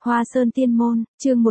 Hoa Sơn Tiên Môn, chương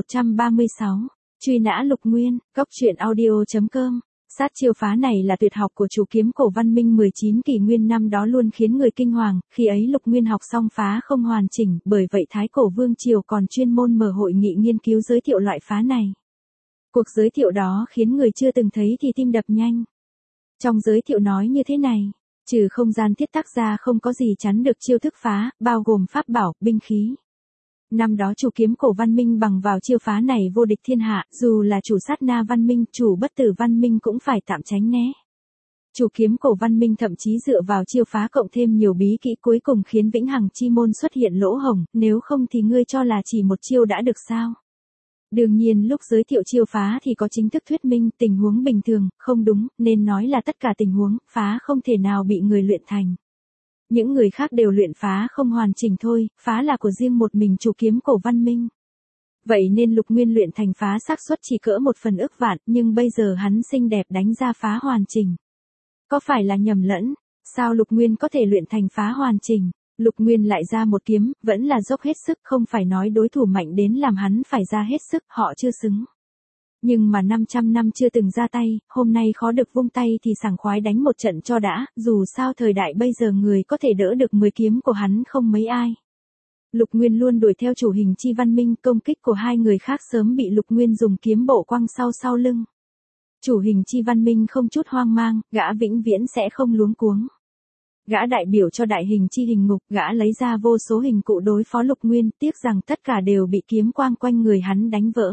1136, truy nã Lục Nguyên, Cốc truyện audio.com. Sát chiêu phá này là tuyệt học của chủ kiếm cổ văn minh 19 kỷ nguyên năm đó luôn khiến người kinh hoàng, khi ấy Lục Nguyên học xong phá không hoàn chỉnh, bởi vậy Thái Cổ Vương Triều còn chuyên môn mở hội nghị nghiên cứu giới thiệu loại phá này. Cuộc giới thiệu đó khiến người chưa từng thấy thì tim đập nhanh. Trong giới thiệu nói như thế này, trừ không gian thiết tác ra không có gì chắn được chiêu thức phá, bao gồm pháp bảo, binh khí. Năm đó chủ kiếm cổ văn minh bằng vào chiêu phá này vô địch thiên hạ, dù là chủ sát na văn minh, chủ bất tử văn minh cũng phải tạm tránh né. Chủ kiếm cổ văn minh thậm chí dựa vào chiêu phá cộng thêm nhiều bí kỹ cuối cùng khiến vĩnh hằng chi môn xuất hiện lỗ hổng, nếu không thì ngươi cho là chỉ một chiêu đã được sao? Đương nhiên lúc giới thiệu chiêu phá thì có chính thức thuyết minh tình huống bình thường, không đúng, nên nói là tất cả tình huống, phá không thể nào bị người luyện thành. Những người khác đều luyện phá không hoàn chỉnh thôi, phá là của riêng một mình chủ kiếm cổ văn minh. Vậy nên Lục Nguyên luyện thành phá xác suất chỉ cỡ 1/1000 vạn, nhưng bây giờ hắn xinh đẹp đánh ra phá hoàn chỉnh. Có phải là nhầm lẫn? Sao Lục Nguyên có thể luyện thành phá hoàn chỉnh? Lục Nguyên lại ra một kiếm, vẫn là dốc hết sức, không phải nói đối thủ mạnh đến làm hắn phải ra hết sức, họ chưa xứng. Nhưng mà 500 năm chưa từng ra tay, hôm nay khó được vung tay thì sảng khoái đánh một trận cho đã, dù sao thời đại bây giờ người có thể đỡ được 10 kiếm của hắn không mấy ai. Lục Nguyên luôn đuổi theo chủ hình chi văn minh, công kích của hai người khác sớm bị Lục Nguyên dùng kiếm bộ quăng sau lưng. Chủ hình chi văn minh không chút hoang mang, gã vĩnh viễn sẽ không luống cuống. Gã đại biểu cho đại hình chi hình ngục, gã lấy ra vô số hình cụ đối phó Lục Nguyên, tiếc rằng tất cả đều bị kiếm quang quanh người hắn đánh vỡ.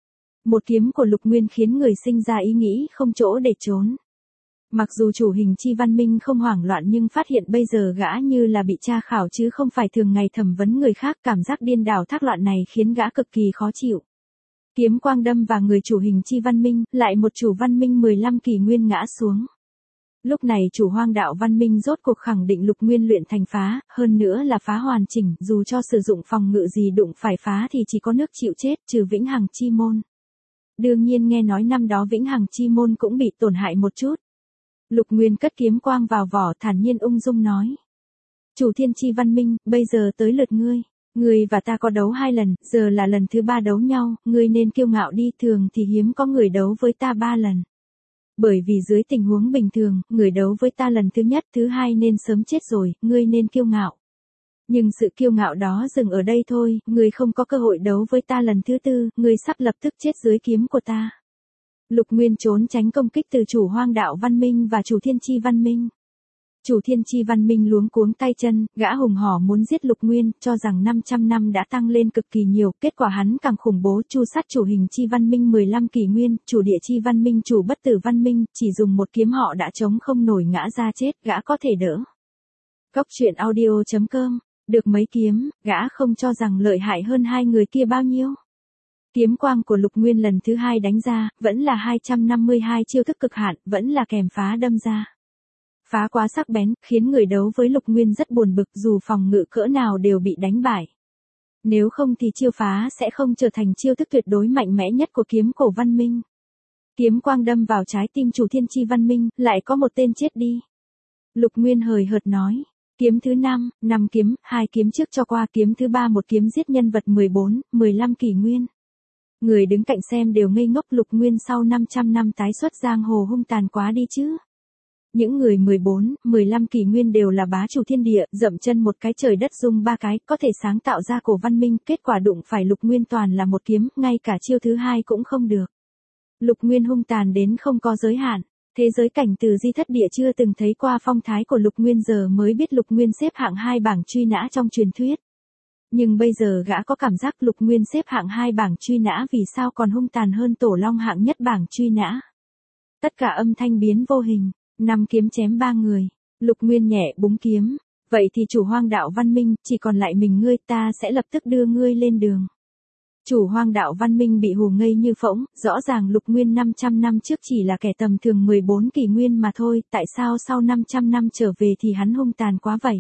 Một kiếm của Lục Nguyên khiến người sinh ra ý nghĩ không chỗ để trốn. Mặc dù chủ hình chi văn minh không hoảng loạn nhưng phát hiện bây giờ gã như là bị tra khảo chứ không phải thường ngày thẩm vấn người khác, cảm giác điên đảo thác loạn này khiến gã cực kỳ khó chịu. Kiếm quang đâm vào người chủ hình chi văn minh, lại một chủ văn minh 15 kỷ nguyên ngã xuống. Lúc này chủ hoang đạo văn minh rốt cuộc khẳng định Lục Nguyên luyện thành phá, hơn nữa là phá hoàn chỉnh, dù cho sử dụng phòng ngự gì đụng phải phá thì chỉ có nước chịu chết, trừ vĩnh hằng chi môn. Đương nhiên nghe nói năm đó vĩnh hằng chi môn cũng bị tổn hại một chút. Lục Nguyên cất kiếm quang vào vỏ thản nhiên ung dung nói. Chủ thiên chi văn minh, bây giờ tới lượt ngươi. Ngươi và ta có đấu 2 lần, giờ là lần thứ 3 đấu nhau, ngươi nên kiêu ngạo đi, thường thì hiếm có người đấu với ta 3 lần. Bởi vì dưới tình huống bình thường, người đấu với ta lần thứ nhất, thứ hai nên sớm chết rồi, ngươi nên kiêu ngạo. Nhưng sự kiêu ngạo đó dừng ở đây thôi, ngươi không có cơ hội đấu với ta lần thứ 4, ngươi sắp lập tức chết dưới kiếm của ta. Lục Nguyên trốn tránh công kích từ chủ hoang đạo văn minh và chủ thiên chi văn minh. Chủ thiên chi văn minh luống cuống tay chân, gã hùng hổ muốn giết Lục Nguyên, cho rằng 500 năm đã tăng lên cực kỳ nhiều, kết quả hắn càng khủng bố, chu sát chủ hình chi văn minh 15 kỷ nguyên, chủ địa chi văn minh, chủ bất tử văn minh, chỉ dùng một kiếm họ đã chống không nổi ngã ra chết, gã có thể đỡ. Cốc truyện audio.com, được mấy kiếm, gã không cho rằng lợi hại hơn hai người kia bao nhiêu. Kiếm quang của Lục Nguyên lần thứ 2 đánh ra, vẫn là 252 chiêu thức cực hạn, vẫn là kèm phá đâm ra. Phá quá sắc bén, khiến người đấu với Lục Nguyên rất buồn bực, dù phòng ngự cỡ nào đều bị đánh bại. Nếu không thì chiêu phá sẽ không trở thành chiêu thức tuyệt đối mạnh mẽ nhất của kiếm cổ văn minh. Kiếm quang đâm vào trái tim chủ thiên chi văn minh, lại có một tên chết đi. Lục Nguyên hời hợt nói. Kiếm thứ 5, 5 kiếm, 2 kiếm trước cho qua, kiếm thứ 3 một kiếm giết nhân vật 14, 15 kỷ nguyên. Người đứng cạnh xem đều ngây ngốc, Lục Nguyên sau 500 năm tái xuất giang hồ hung tàn quá đi chứ. Những người 14, 15 kỷ nguyên đều là bá chủ thiên địa, dậm chân một cái trời đất rung 3 cái, có thể sáng tạo ra cổ văn minh, kết quả đụng phải Lục Nguyên toàn là một kiếm, ngay cả chiêu thứ 2 cũng không được. Lục Nguyên hung tàn đến không có giới hạn, thế giới cảnh từ di thất địa chưa từng thấy qua phong thái của Lục Nguyên, giờ mới biết Lục Nguyên xếp hạng 2 bảng truy nã trong truyền thuyết. Nhưng bây giờ gã có cảm giác Lục Nguyên xếp hạng 2 bảng truy nã vì sao còn hung tàn hơn Tổ Long hạng nhất bảng truy nã. Tất cả âm thanh biến vô hình. 5 kiếm chém 3 người, Lục Nguyên nhẹ búng kiếm, vậy thì chủ hoang đạo văn minh, chỉ còn lại mình ngươi, ta sẽ lập tức đưa ngươi lên đường. Chủ hoang đạo văn minh bị hù ngây như phỗng, rõ ràng Lục Nguyên 500 năm trước chỉ là kẻ tầm thường 14 kỷ nguyên mà thôi, tại sao sau 500 năm trở về thì hắn hung tàn quá vậy?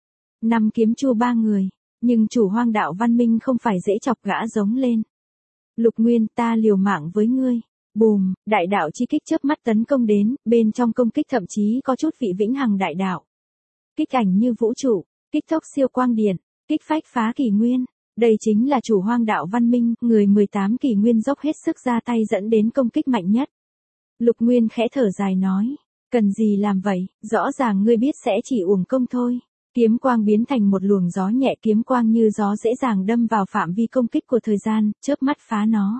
5 kiếm chu 3 người, nhưng chủ hoang đạo văn minh không phải dễ chọc, gã giống lên. Lục Nguyên, ta liều mạng với ngươi. Bùm, đại đạo chi kích chớp mắt tấn công đến, bên trong công kích thậm chí có chút vị vĩnh hằng đại đạo. Kích ảnh như vũ trụ, kích thốc siêu quang điện, kích phách phá kỷ nguyên. Đây chính là chủ Hoang đạo văn minh, người 18 kỷ nguyên dốc hết sức ra tay dẫn đến công kích mạnh nhất. Lục Nguyên khẽ thở dài nói, cần gì làm vậy, rõ ràng ngươi biết sẽ chỉ uổng công thôi. Kiếm quang biến thành một luồng gió nhẹ, kiếm quang như gió dễ dàng đâm vào phạm vi công kích của thời gian, chớp mắt phá nó.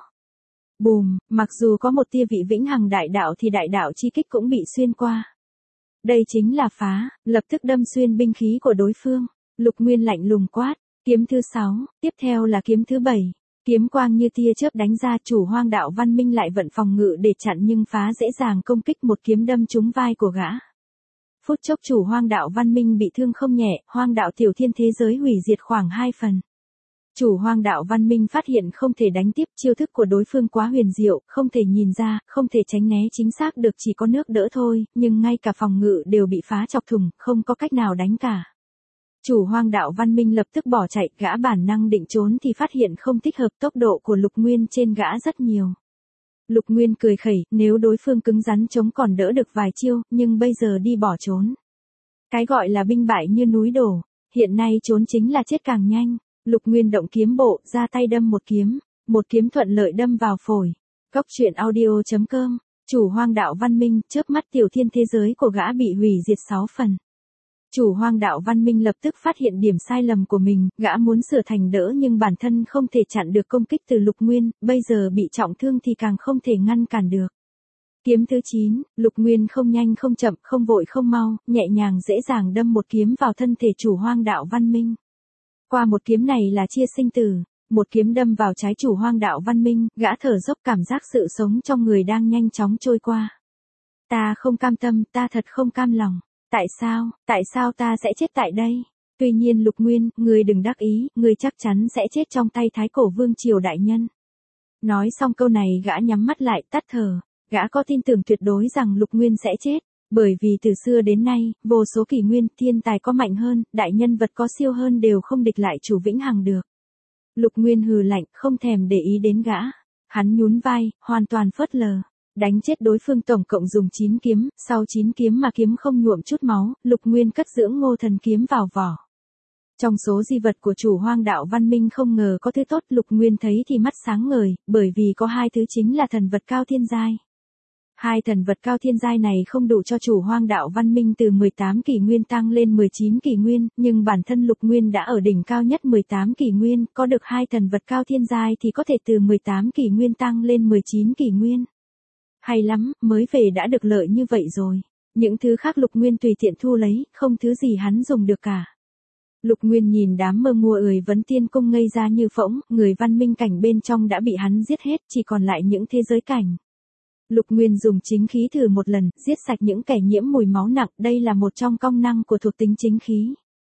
Bùm, mặc dù có một tia vị vĩnh hằng đại đạo thì đại đạo chi kích cũng bị xuyên qua. Đây chính là phá, lập tức đâm xuyên binh khí của đối phương. Lục Nguyên lạnh lùng quát, kiếm thứ 6, tiếp theo là kiếm thứ 7. Kiếm quang như tia chớp đánh ra, chủ Hoang đạo văn minh lại vận phòng ngự để chặn nhưng phá dễ dàng công kích, một kiếm đâm trúng vai của gã. Phút chốc chủ Hoang đạo văn minh bị thương không nhẹ, Hoang đạo tiểu thiên thế giới hủy diệt khoảng 2 phần. Chủ Hoang đạo văn minh phát hiện không thể đánh tiếp, chiêu thức của đối phương quá huyền diệu, không thể nhìn ra, không thể tránh né chính xác được, chỉ có nước đỡ thôi, nhưng ngay cả phòng ngự đều bị phá chọc thủng, không có cách nào đánh cả. Chủ Hoang đạo văn minh lập tức bỏ chạy, gã bản năng định trốn thì phát hiện không thích hợp, tốc độ của Lục Nguyên trên gã rất nhiều. Lục Nguyên cười khẩy, nếu đối phương cứng rắn chống còn đỡ được vài chiêu, nhưng bây giờ đi bỏ trốn. Cái gọi là binh bại như núi đổ, hiện nay trốn chính là chết càng nhanh. Lục Nguyên động kiếm bộ, ra tay đâm một kiếm thuận lợi đâm vào phổi. Cốc truyện audio.com, chủ Hoang đạo văn minh, chớp mắt tiểu thiên thế giới của gã bị hủy diệt 6 phần. Chủ Hoang đạo văn minh lập tức phát hiện điểm sai lầm của mình, gã muốn sửa thành đỡ nhưng bản thân không thể chặn được công kích từ Lục Nguyên, bây giờ bị trọng thương thì càng không thể ngăn cản được. Kiếm thứ 9, Lục Nguyên không nhanh không chậm, không vội không mau, nhẹ nhàng dễ dàng đâm một kiếm vào thân thể chủ Hoang đạo văn minh. Qua một kiếm này là chia sinh tử, một kiếm đâm vào trái chủ Hoang đạo văn minh, gã thở dốc, cảm giác sự sống trong người đang nhanh chóng trôi qua. Ta không cam tâm, ta thật không cam lòng. Tại sao ta sẽ chết tại đây? Tuy nhiên Lục Nguyên, ngươi đừng đắc ý, ngươi chắc chắn sẽ chết trong tay Thái Cổ Vương Triều đại nhân. Nói xong câu này gã nhắm mắt lại, tắt thở, gã có tin tưởng tuyệt đối rằng Lục Nguyên sẽ chết, bởi vì từ xưa đến nay, vô số kỷ nguyên, thiên tài có mạnh hơn, đại nhân vật có siêu hơn đều không địch lại chủ vĩnh hằng được. Lục Nguyên hừ lạnh, không thèm để ý đến gã. Hắn nhún vai, hoàn toàn phớt lờ. Đánh chết đối phương tổng cộng dùng 9 kiếm, sau 9 kiếm mà kiếm không nhuộm chút máu, Lục Nguyên cất dưỡng Ngô Thần kiếm vào vỏ. Trong số di vật của chủ Hoang đạo văn minh không ngờ có thứ tốt, Lục Nguyên thấy thì mắt sáng ngời, bởi vì có hai thứ chính là thần vật cao thiên giai. Hai thần vật cao thiên giai này không đủ cho chủ Hoang đạo văn minh từ 18 kỷ nguyên tăng lên 19 kỷ nguyên, nhưng bản thân Lục Nguyên đã ở đỉnh cao nhất 18 kỷ nguyên, có được hai thần vật cao thiên giai thì có thể từ 18 kỷ nguyên tăng lên 19 kỷ nguyên. Hay lắm, mới về đã được lợi như vậy rồi. Những thứ khác Lục Nguyên tùy tiện thu lấy, không thứ gì hắn dùng được cả. Lục Nguyên nhìn đám mơ ngua ười vấn tiên cung ngây ra như phỗng, người văn minh cảnh bên trong đã bị hắn giết hết, chỉ còn lại những thế giới cảnh. Lục Nguyên dùng chính khí thử một lần, giết sạch những kẻ nhiễm mùi máu nặng, đây là một trong công năng của thuộc tính chính khí.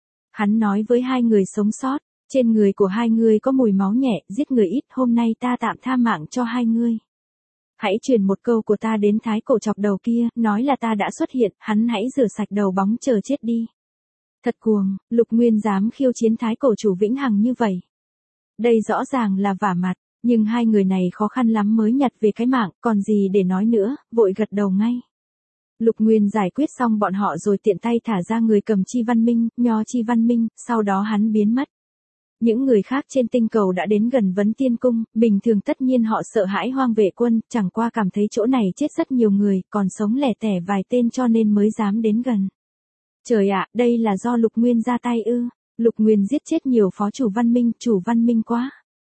Hắn nói với hai người sống sót, trên người của hai người có mùi máu nhẹ, giết người ít, hôm nay ta tạm tha mạng cho hai người. Hãy truyền một câu của ta đến Thái Cổ chọc đầu kia, nói là ta đã xuất hiện, hắn hãy rửa sạch đầu bóng chờ chết đi. Thật cuồng, Lục Nguyên dám khiêu chiến Thái Cổ chủ vĩnh hằng như vậy. Đây rõ ràng là vả mặt, nhưng hai người này khó khăn lắm mới nhặt về cái mạng, còn gì để nói nữa, vội gật đầu ngay. Lục Nguyên giải quyết xong bọn họ rồi tiện tay thả ra người cầm chi văn minh, nho chi văn minh, sau đó hắn biến mất. Những người khác trên tinh cầu đã đến gần vấn tiên cung, bình thường tất nhiên họ sợ hãi Hoang vệ quân, chẳng qua cảm thấy chỗ này chết rất nhiều người, còn sống lẻ tẻ vài tên cho nên mới dám đến gần. Trời ạ, đây là do Lục Nguyên ra tay ư? Lục Nguyên giết chết nhiều phó chủ văn minh quá.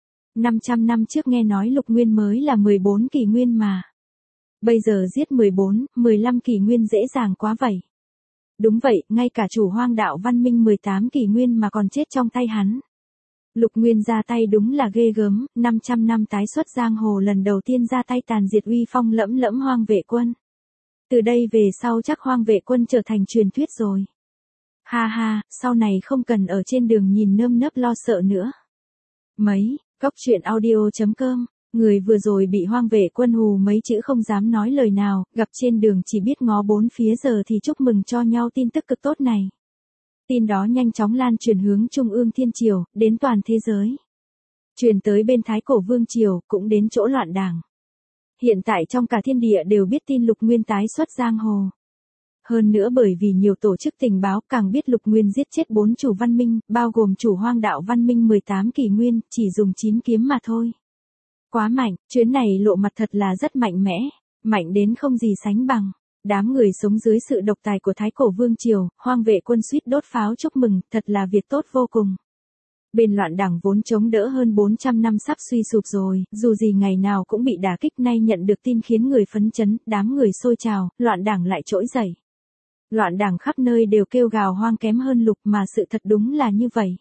500 năm trước nghe nói Lục Nguyên mới là 14 kỷ nguyên mà. Bây giờ giết 14, 15 kỷ nguyên dễ dàng quá vậy. Đúng vậy, ngay cả chủ Hoang đạo văn minh 18 kỷ nguyên mà còn chết trong tay hắn. Lục Nguyên ra tay đúng là ghê gớm, 500 năm tái xuất giang hồ lần đầu tiên ra tay tàn diệt uy phong lẫm lẫm Hoang vệ quân. Từ đây về sau chắc Hoang vệ quân trở thành truyền thuyết rồi. Ha ha, sau này không cần ở trên đường nhìn nơm nớp lo sợ nữa. Cốc truyện audio.com, người vừa rồi bị Hoang vệ quân hù mấy chữ không dám nói lời nào, gặp trên đường chỉ biết ngó bốn phía giờ thì chúc mừng cho nhau tin tức cực tốt này. Tin đó nhanh chóng lan truyền hướng Trung ương Thiên Triều, đến toàn thế giới. Truyền tới bên Thái Cổ Vương Triều, cũng đến chỗ loạn đảng. Hiện tại trong cả thiên địa đều biết tin Lục Nguyên tái xuất giang hồ. Hơn nữa bởi vì nhiều tổ chức tình báo càng biết Lục Nguyên giết chết 4 chủ văn minh, bao gồm chủ hoang đạo văn minh 18 kỷ nguyên, chỉ dùng 9 kiếm mà thôi. Quá mạnh, chuyến này lộ mặt thật là rất mạnh mẽ, mạnh đến không gì sánh bằng. Đám người sống dưới sự độc tài của Thái Cổ Vương Triều, hoang vệ quân suýt đốt pháo chúc mừng, thật là việc tốt vô cùng. Bên loạn đảng vốn chống đỡ hơn 400 năm sắp suy sụp rồi, dù gì ngày nào cũng bị đả kích, nay nhận được tin khiến người phấn chấn, đám người sôi trào, loạn đảng lại trỗi dậy. Loạn đảng khắp nơi đều kêu gào hoang kém hơn Lục, mà sự thật đúng là như vậy.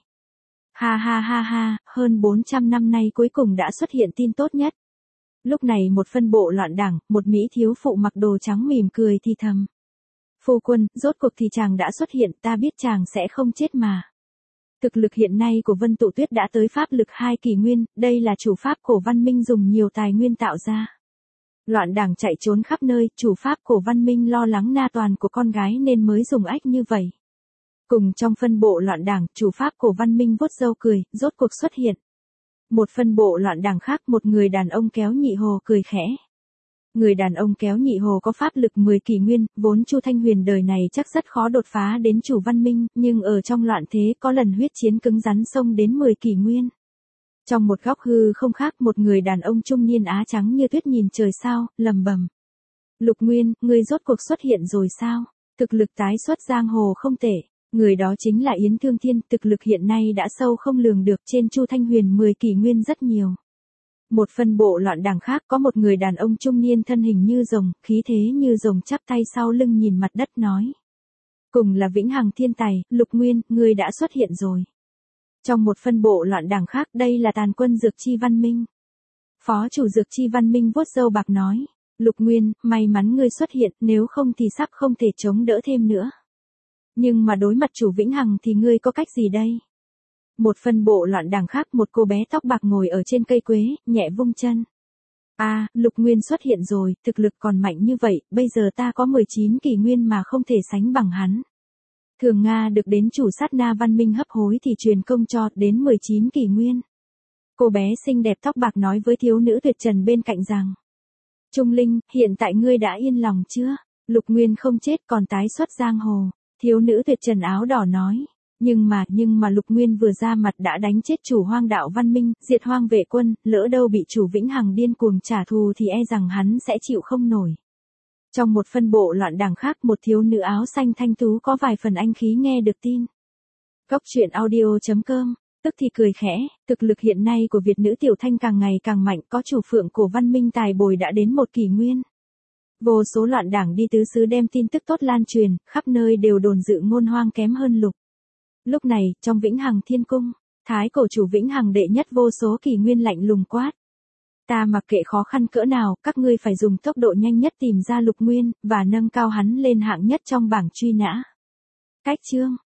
Ha ha ha ha, hơn 400 năm nay cuối cùng đã xuất hiện tin tốt nhất. Lúc này một phân bộ loạn đảng, một mỹ thiếu phụ mặc đồ trắng mỉm cười thì thầm. Phu quân, rốt cuộc thì chàng đã xuất hiện, ta biết chàng sẽ không chết mà. Thực lực hiện nay của Vân Tụ Tuyết đã tới pháp lực 2 kỷ nguyên, đây là chủ pháp cổ văn minh dùng nhiều tài nguyên tạo ra. Loạn đảng chạy trốn khắp nơi, chủ pháp cổ văn minh lo lắng na toàn của con gái nên mới dùng ách như vậy. Cùng trong phân bộ loạn đảng, chủ pháp cổ văn minh vuốt râu cười, rốt cuộc xuất hiện. Một phân bộ loạn đảng khác, một người đàn ông kéo nhị hồ cười khẽ. Người đàn ông kéo nhị hồ có pháp lực 10 kỷ nguyên, vốn Chu Thanh Huyền đời này chắc rất khó đột phá đến chủ văn minh, nhưng ở trong loạn thế có lần huyết chiến cứng rắn xông đến 10 kỷ nguyên. Trong một góc hư không khác, một người đàn ông trung niên á trắng như tuyết nhìn trời sao, lầm bầm. Lục Nguyên, ngươi rốt cuộc xuất hiện rồi sao? Thực lực tái xuất giang hồ không tệ. Người đó chính là Yến Thương Thiên, thực lực hiện nay đã sâu không lường được, trên Chu Thanh Huyền 10 kỷ nguyên rất nhiều. Một phân bộ loạn đảng khác có một người đàn ông trung niên thân hình như rồng, khí thế như rồng chắp tay sau lưng nhìn mặt đất nói. Cùng là vĩnh hằng thiên tài, Lục Nguyên, ngươi đã xuất hiện rồi. Trong một phân bộ loạn đảng khác, đây là tàn quân Dược Chi Văn Minh. Phó chủ Dược Chi Văn Minh vuốt râu bạc nói. Lục Nguyên, may mắn ngươi xuất hiện, nếu không thì sắp không thể chống đỡ thêm nữa. Nhưng mà đối mặt chủ vĩnh hằng thì ngươi có cách gì đây? Một phân bộ loạn đảng khác, một cô bé tóc bạc ngồi ở trên cây quế, nhẹ vung chân. Lục Nguyên xuất hiện rồi, thực lực còn mạnh như vậy, bây giờ ta có 19 kỷ nguyên mà không thể sánh bằng hắn. Thường Nga được đến chủ sát na văn minh hấp hối thì truyền công cho, đến 19 kỷ nguyên. Cô bé xinh đẹp tóc bạc nói với thiếu nữ tuyệt trần bên cạnh rằng. Trung Linh, hiện tại ngươi đã yên lòng chưa? Lục Nguyên không chết còn tái xuất giang hồ. Thiếu nữ tuyệt trần áo đỏ nói. Nhưng mà Lục Nguyên vừa ra mặt đã đánh chết chủ hoang đạo văn minh, diệt hoang vệ quân, lỡ đâu bị chủ vĩnh hằng điên cuồng trả thù thì e rằng hắn sẽ chịu không nổi. Trong một phân bộ loạn đảng khác, một thiếu nữ áo xanh thanh tú có vài phần anh khí nghe được tin. Cốc truyện audio.com, tức thì cười khẽ, thực lực hiện nay của Việt nữ Tiểu Thanh càng ngày càng mạnh, có chủ phượng cổ văn minh tài bồi đã đến 1 kỷ nguyên. Vô số loạn đảng đi tứ xứ đem tin tức tốt lan truyền, khắp nơi đều đồn dự ngôn hoang kém hơn Lục. Lúc này, trong Vĩnh Hằng Thiên Cung, Thái Cổ chủ Vĩnh Hằng đệ nhất vô số kỷ nguyên lạnh lùng quát. Ta mặc kệ khó khăn cỡ nào, các ngươi phải dùng tốc độ nhanh nhất tìm ra Lục Nguyên, và nâng cao hắn lên hạng nhất trong bảng truy nã. Cách chương